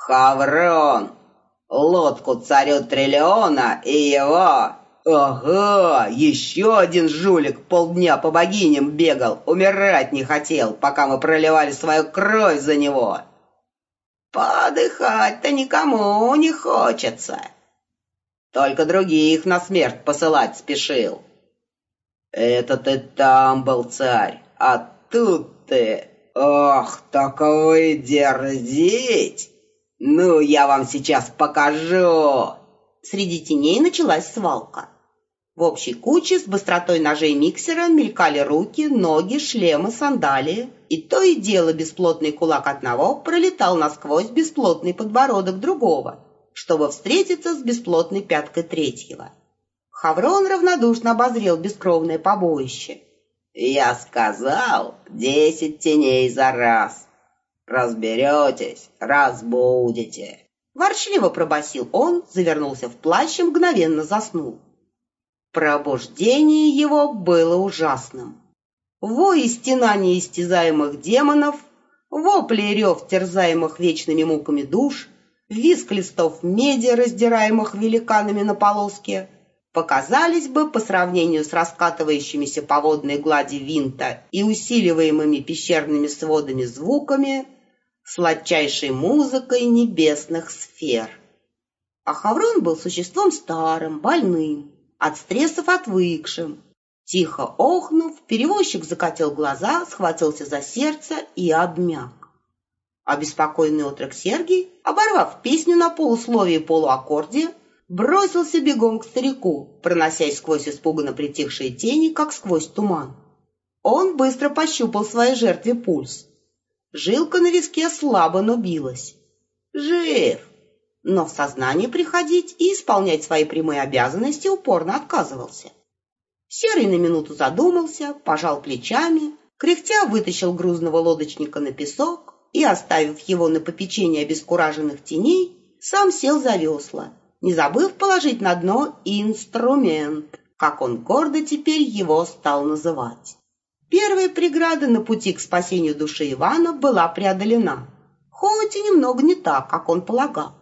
Хаврон, лодку царю Триллиона и его... Ага, еще один жулик полдня по богиням бегал, умирать не хотел, пока мы проливали свою кровь за него. Подыхать-то никому не хочется. Только других на смерть посылать спешил. Это ты там был царь, а тут ты... Ох, такой дерзить! Ну, я вам сейчас покажу. Среди теней началась свалка. В общей куче с быстротой ножей миксера мелькали руки, ноги, шлемы, сандалии. И то и дело бесплотный кулак одного пролетал насквозь бесплотный подбородок другого, чтобы встретиться с бесплотной пяткой третьего. Хаврон равнодушно обозрел бескровное побоище. «Я сказал, 10 теней за раз. Разберетесь, разбудете». Ворчливо пробасил он, завернулся в плащ и мгновенно заснул. Пробуждение его было ужасным. Вой и стенание истязаемых демонов, вопли и рев терзаемых вечными муками душ, визг листов меди, раздираемых великанами на полоски, показались бы по сравнению с раскатывающимися по водной глади винта и усиливаемыми пещерными сводами звуками сладчайшей музыкой небесных сфер. А Хаврон был существом старым, больным, от стрессов отвыкшим. Тихо охнув, перевозчик закатил глаза, схватился за сердце и обмяк. Обеспокоенный отрок Сергий, оборвав песню на полусловии и полуаккорде, бросился бегом к старику, проносясь сквозь испуганно притихшие тени, как сквозь туман. Он быстро пощупал своей жертве пульс. Жилка на виске слабо, но билась. Жив! Но в сознание приходить и исполнять свои прямые обязанности упорно отказывался. Серый на минуту задумался, пожал плечами, кряхтя вытащил грузного лодочника на песок и, оставив его на попечение обескураженных теней, сам сел за весла, не забыв положить на дно инструмент, как он гордо теперь его стал называть. Первая преграда на пути к спасению души Ивана была преодолена, хоть и немного не так, как он полагал.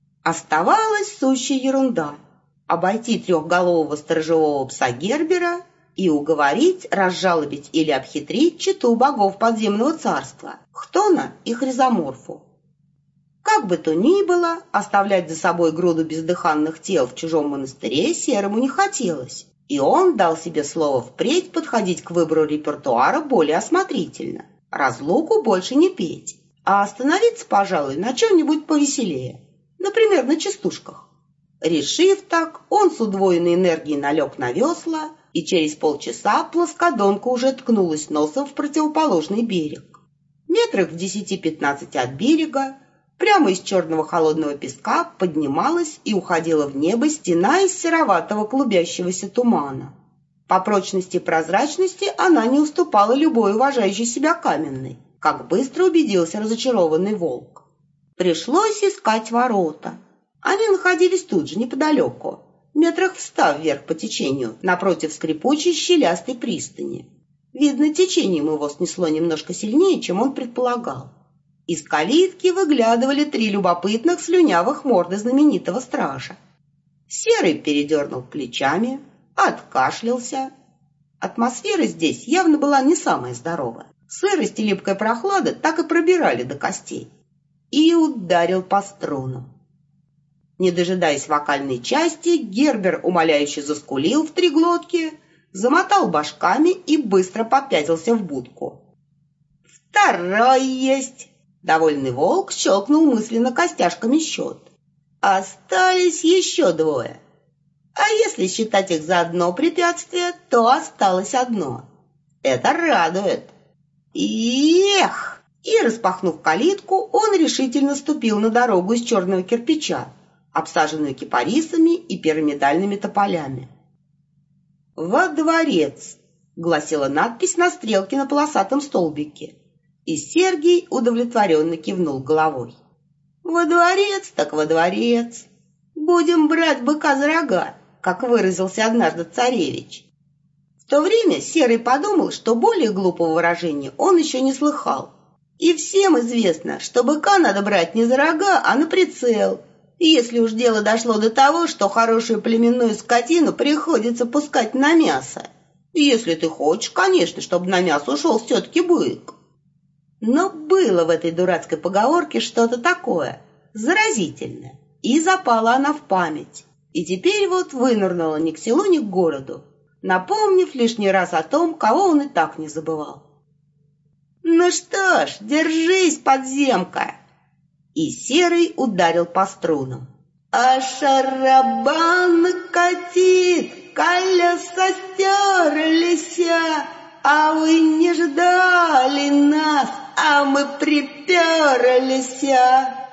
Оставалась сущая ерунда — обойти трехголового сторожевого пса Гербера и уговорить, разжалобить или обхитрить чету богов подземного царства — Хтона и Хризоморфу. Как бы то ни было, оставлять за собой груду бездыханных тел в чужом монастыре Серому не хотелось, и он дал себе слово впредь подходить к выбору репертуара более осмотрительно, разлуку больше не петь, а остановиться, пожалуй, на чем-нибудь повеселее. Например, на частушках. Решив так, он с удвоенной энергией налег на весла, и через полчаса плоскодонка уже ткнулась носом в противоположный берег. Метрах в 10-15 от берега, прямо из черного холодного песка, поднималась и уходила в небо стена из сероватого клубящегося тумана. По прочности и прозрачности она не уступала любой уважающей себя каменной, как быстро убедился разочарованный волк. Пришлось искать ворота. Они находились тут же, неподалеку, метрах в 100 вверх по течению, напротив скрипучей щелястой пристани. Видно, течением его снесло немножко сильнее, чем он предполагал. Из калитки выглядывали 3 любопытных слюнявых морды знаменитого стража. Серый передернул плечами, откашлялся. Атмосфера здесь явно была не самая здоровая. Сырость и липкая прохлада так и пробирали до костей. И ударил по струнам. Не дожидаясь вокальной части, Гербер умоляюще заскулил в 3 глотки, замотал башками и быстро попятился в будку. «Второй есть!» Довольный волк щелкнул мысленно костяшками счет. «Остались еще 2. А если считать их за одно препятствие, то осталось одно. Это радует. Эх!» И, распахнув калитку, он решительно ступил на дорогу из черного кирпича, обсаженную кипарисами и пирамидальными тополями. «Во дворец!» — гласила надпись на стрелке на полосатом столбике, и Сергий удовлетворенно кивнул головой. «Во дворец так во дворец! Будем брать быка за рога», как выразился однажды царевич. В то время Серый подумал, что более глупого выражения он еще не слыхал. И всем известно, что быка надо брать не за рога, а на прицел. Если уж дело дошло до того, что хорошую племенную скотину приходится пускать на мясо. Если ты хочешь, конечно, чтобы на мясо ушел все-таки бык. Но было в этой дурацкой поговорке что-то такое, заразительное, и запала она в память. И теперь вот вынырнула ни к селу, ни к городу, напомнив лишний раз о том, кого он и так не забывал. «Ну что ж, держись, подземка!» И Серый ударил по струнам. А шарабан катит, колеса стерлись, а вы не ждали нас, а мы приперлись.